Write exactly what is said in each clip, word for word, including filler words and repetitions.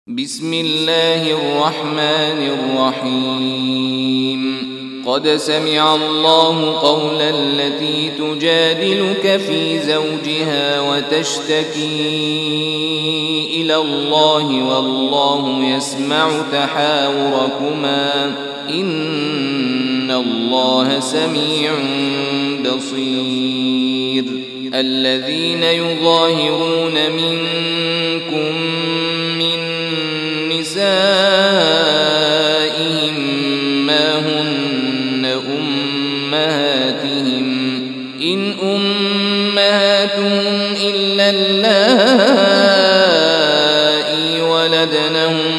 بسم الله الرحمن الرحيم قد سمع الله قول التي تجادلك في زوجها وتشتكي إلى الله والله يسمع تحاوركما إن الله سميع بصير الذين يظاهرون منكم من نسائهم ما هن أمهاتهم إن أمهاتهم إلا اللائي ولدنهم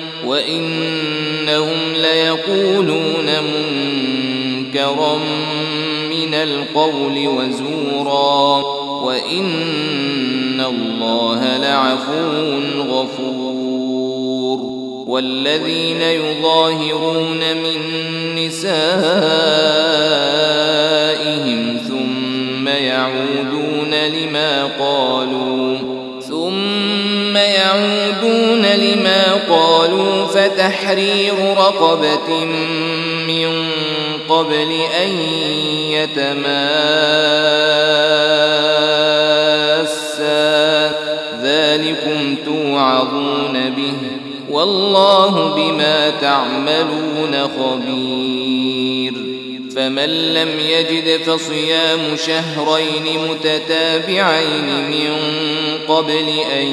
وإنهم ليقولون منكرا من القول وزورا وإن الله لعفو غفور والذين يظاهرون من نسائهم ثم يعودون لما قالوا ثم يعودون لما قالوا فتحرير رقبة من قبل أن يتماسا ذلكم توعظون به والله بما تعملون خبير فمن لم يجد فصيام شهرين متتابعين من قبل أن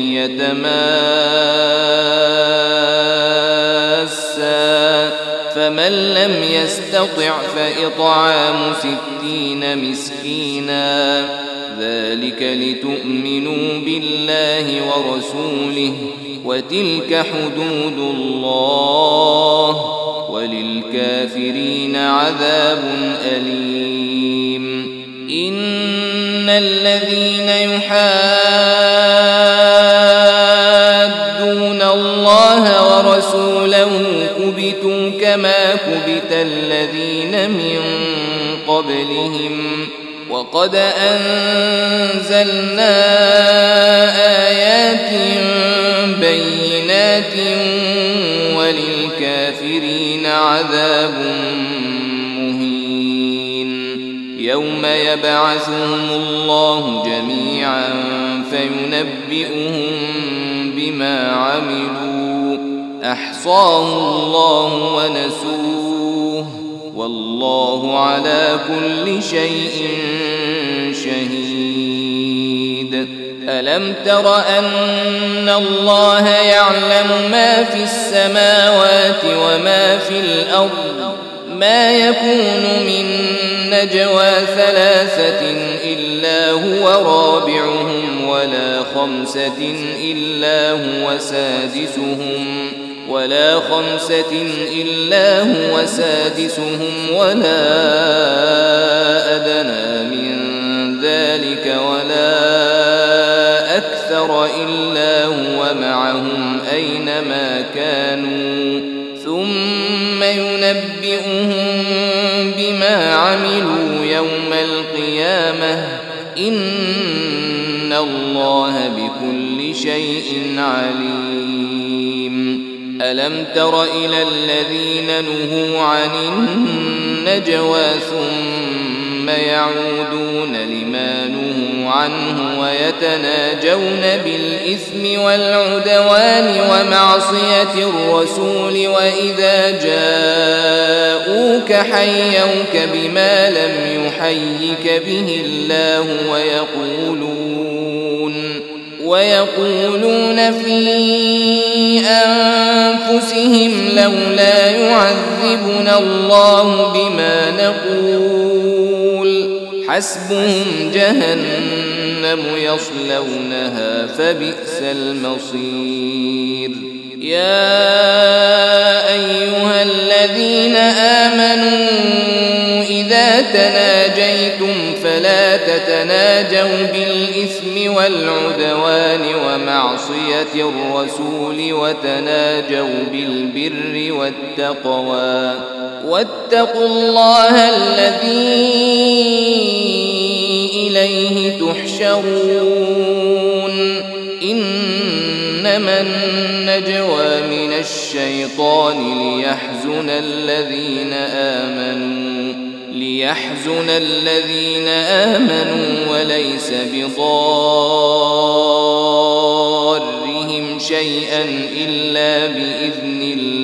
يتماسا فمن لم يستطع فإطعام ستين مسكينا ذلك لتؤمنوا بالله ورسوله وتلك حدود الله وللكافرين عذاب أليم إن الذين يحادون الله ورسوله كبتوا كما كبت الذين من قبلهم وقد أنزلنا آيات بينات وللكافرين عذاب مهين يوم يبعثهم الله جميعا فينبئهم بما عملوا أحصاه الله ونسوه والله على كل شيء شهيد ألم تر أن الله يعلم ما في السماوات وما في الأرض ما يكون من نجوى ثلاثة إلا هو رابعهم ولا خمسة إلا هو سادسهم ولا خمسة إلا هو سادسهم ولا أدنى من ذلك ولا أكثر إلا هو معهم أينما كانوا ثم ينبئهم بما عملوا يوم القيامة إن الله بكل شيء عليم ألم تر إلى الذين نهوا عن النجوى ثم يعودون لما نهوا عنه ويتناجون بالإثم والعدوان ومعصية الرسول وإذا جاءوك حيوك بما لم يحيك به الله ويقولون ويقولون في أنفسهم لولا يعذبنا الله بما نقول حسبهم جهنم يصلونها فبئس المصير يا أيها الذين آمنوا إذا تناجيتم فلا تتناجوا بالإثم والعدوان ومعصية الرسول وتناجوا بالبر والتقوى واتقوا الله الذي إليه تحشرون إن إنما النجوى من الشيطان ليحزن الذين آمنوا ليحزن الذين آمنوا وليس بضارهم شيئا إلا بإذن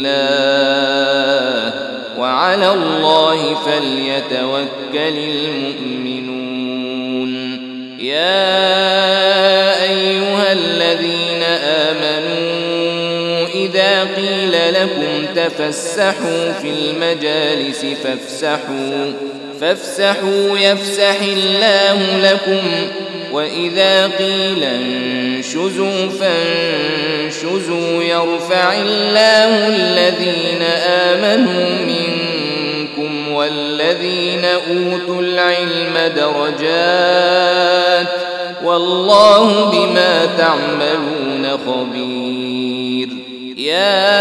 الله وعلى الله فليتوكل المؤمنون. يا أيها الذين آمنوا إذا قيل لكم تفسحوا في المجالس فافسحوا فافسحوا يفسح الله لكم وإذا قيل انشزوا فانشزوا يرفع الله الذين آمنوا منكم والذين أوتوا العلم درجات والله بما تعملون خبير. يا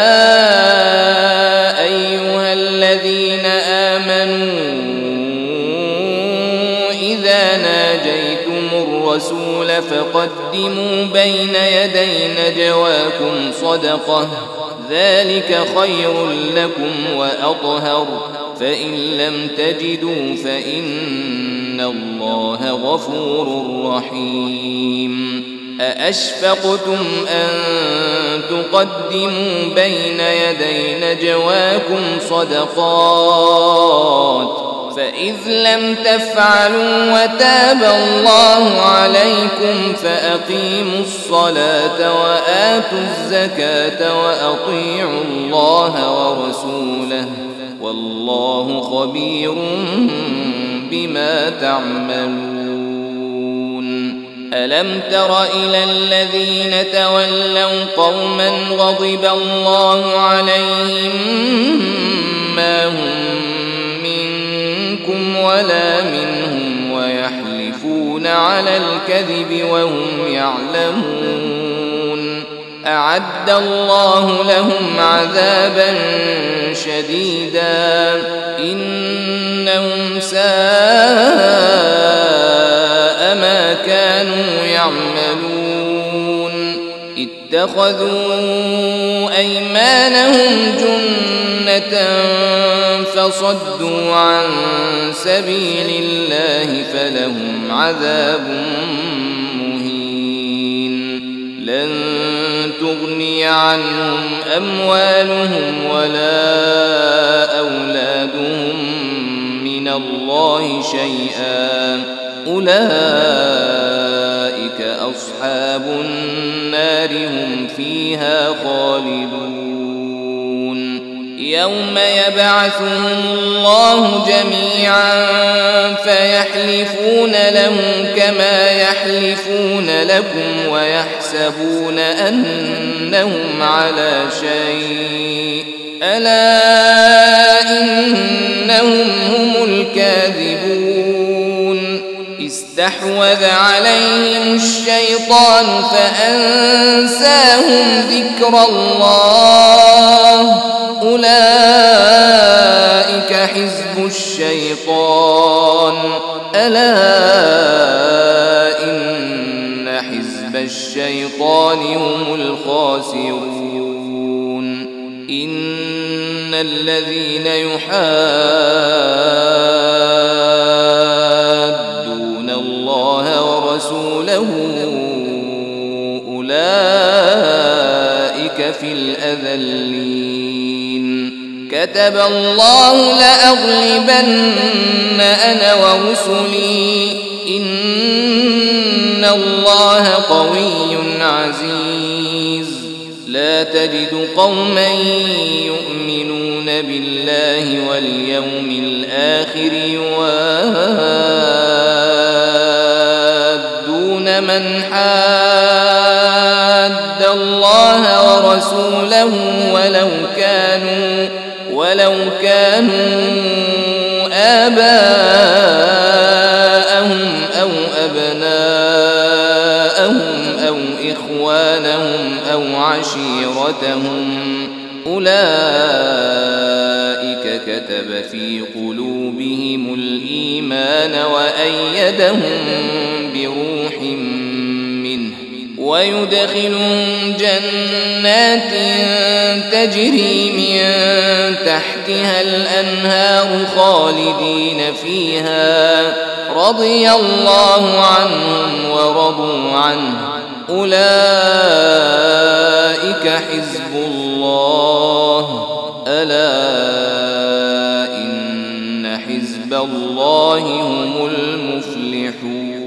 أيها الذين آمنوا إذا ناجيتم الرسول فقدموا بين يدي نجواكم صدقة ذلك خير لكم وأطهر فإن لم تجدوا فإن الله غفور رحيم. أأشفقتم أن تقدموا بين يدي نجواكم صدقات فإذ لم تفعلوا وتاب الله عليكم فأقيموا الصلاة وآتوا الزكاة وأطيعوا الله ورسوله والله خبير بما تعملون. ألم تر إلى الذين تولوا قوما غضب الله عليهم ما هم منكم ولا منهم ويحلفون على الكذب وهم يعلمون أعد الله لهم عذابا شديدا إنهم ساء ما كانوا يعملون اتخذوا أيمانهم جنة فصدوا عن سبيل الله فلهم عذاب مهين. لن تغني عنهم أموالهم ولا أولادهم من الله شيئا أولئك أصحاب النار هم فيها خالدون. يوم يبعثهم الله جميعا فيحلفون له كما يحلفون لكم ويحسبون أنهم على شيء ألا إنهم هم الكاذبون. استحوذ عليهم الشيطان فأنساهم ذكر الله أولئك حزب الشيطان ألا إن حزب الشيطان هم الخاسرون. إن الذين يحادون الله ورسوله أولئك في الأذلين. كتب الله لأغلبن أنا ورسلي إن الله قوي عزيز. لا تجد قوما يؤمنون بالله واليوم الآخر يوادون من حاد الله ورسوله ولو كانوا ولو كانوا آباءهم أو أبناءهم أو إخوانهم أو عشيرتهم أولئك كتب في قلوبهم الإيمان وأيدهم بروح منه ويدخلهم جنات تجري من تحتها الأنهار خالدين فيها رضي الله عنهم ورضوا عنه أولئك حزب الله ألا إن حزب الله هم المفلحون.